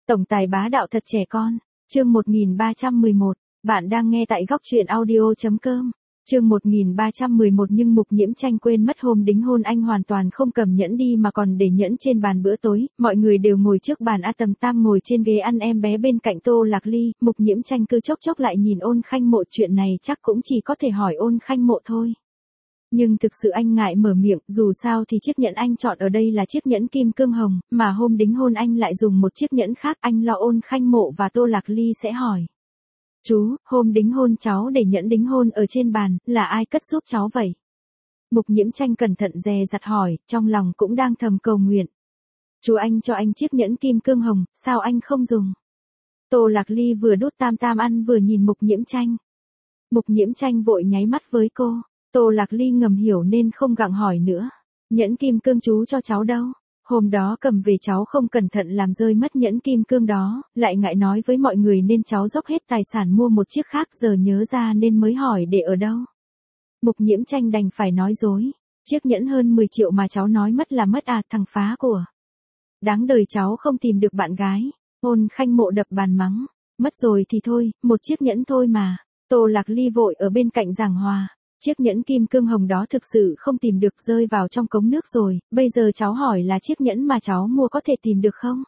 Tổng tài bá đạo thật trẻ con. Chương 1311. Bạn đang nghe tại góc truyện audio.com. Chương 1311 nhưng Mục Nhiễm Tranh quên mất hôm đính hôn anh hoàn toàn không cầm nhẫn đi mà còn để nhẫn trên bàn bữa tối, mọi người đều ngồi trước bàn A Tầm Tam ngồi trên ghế ăn, em bé bên cạnh Tô Lạc Ly, Mục Nhiễm Tranh cứ chốc chốc lại nhìn Ôn Khanh Mộ, chuyện này chắc cũng chỉ có thể hỏi Ôn Khanh Mộ thôi. Nhưng thực sự anh ngại mở miệng, dù sao thì chiếc nhẫn anh chọn ở đây là chiếc nhẫn kim cương hồng, mà hôm đính hôn anh lại dùng một chiếc nhẫn khác, anh lo Ôn Khanh Mộ và Tô Lạc Ly sẽ hỏi. Chú, hôm đính hôn cháu để nhẫn đính hôn ở trên bàn, là ai cất giúp cháu vậy? Mục Nhiễm Tranh cẩn thận dè dặt hỏi, trong lòng cũng đang thầm cầu nguyện. Chú anh cho anh chiếc nhẫn kim cương hồng, sao anh không dùng? Tô Lạc Ly vừa đút tam tam ăn vừa nhìn Mục Nhiễm Tranh. Mục Nhiễm Tranh vội nháy mắt với cô. Tô Lạc Ly ngầm hiểu nên không gặng hỏi nữa. Nhẫn kim cương chú cho cháu đâu? Hôm đó cầm về cháu không cẩn thận làm rơi mất nhẫn kim cương đó, lại ngại nói với mọi người nên cháu dốc hết tài sản mua một chiếc khác, giờ nhớ ra nên mới hỏi để ở đâu. Mục Nhiễm Tranh đành phải nói dối. Chiếc nhẫn hơn 10 triệu mà cháu nói mất là mất à, thằng phá của. Đáng đời cháu không tìm được bạn gái. Ôn Khanh Mộ đập bàn mắng. Mất rồi thì thôi, một chiếc nhẫn thôi mà. Tô Lạc Ly vội ở bên cạnh giảng hòa. Chiếc nhẫn kim cương hồng đó thực sự không tìm được, rơi vào trong cống nước rồi, bây giờ cháu hỏi là chiếc nhẫn mà cháu mua có thể tìm được không?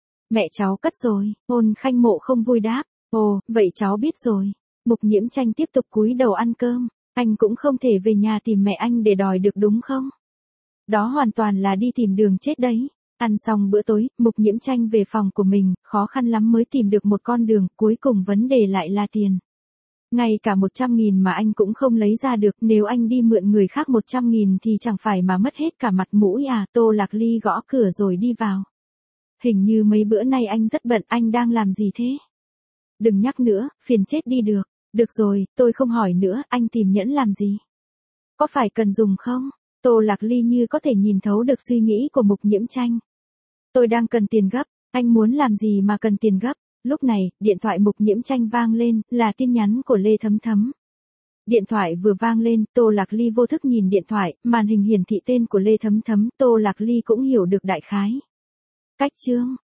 Mẹ cháu cất rồi, Ôn Khanh Mộ không vui đáp. Ồ, vậy cháu biết rồi. Mục Nhiễm Tranh tiếp tục cúi đầu ăn cơm, anh cũng không thể về nhà tìm mẹ anh để đòi được đúng không? Đó hoàn toàn là đi tìm đường chết đấy. Ăn xong bữa tối, Mục Nhiễm Tranh về phòng của mình, khó khăn lắm mới tìm được một con đường, cuối cùng vấn đề lại là tiền. Ngay cả 100.000 mà anh cũng không lấy ra được, nếu anh đi mượn người khác 100.000 thì chẳng phải mà mất hết cả mặt mũi à? Tô Lạc Ly gõ cửa rồi đi vào. Hình như mấy bữa nay anh rất bận, anh đang làm gì thế? Đừng nhắc nữa, phiền chết đi được. Được rồi, tôi không hỏi nữa, anh tìm nhẫn làm gì? Có phải cần dùng không? Tô Lạc Ly như có thể nhìn thấu được suy nghĩ của Mục Nhiễm Tranh. Tôi đang cần tiền gấp, anh muốn làm gì mà cần tiền gấp? Lúc này, điện thoại Mục Nhiễm Tranh vang lên, là tin nhắn của Lê Thấm Thấm. Điện thoại vừa vang lên, Tô Lạc Ly vô thức nhìn điện thoại, màn hình hiển thị tên của Lê Thấm Thấm, Tô Lạc Ly cũng hiểu được đại khái. Cách chương.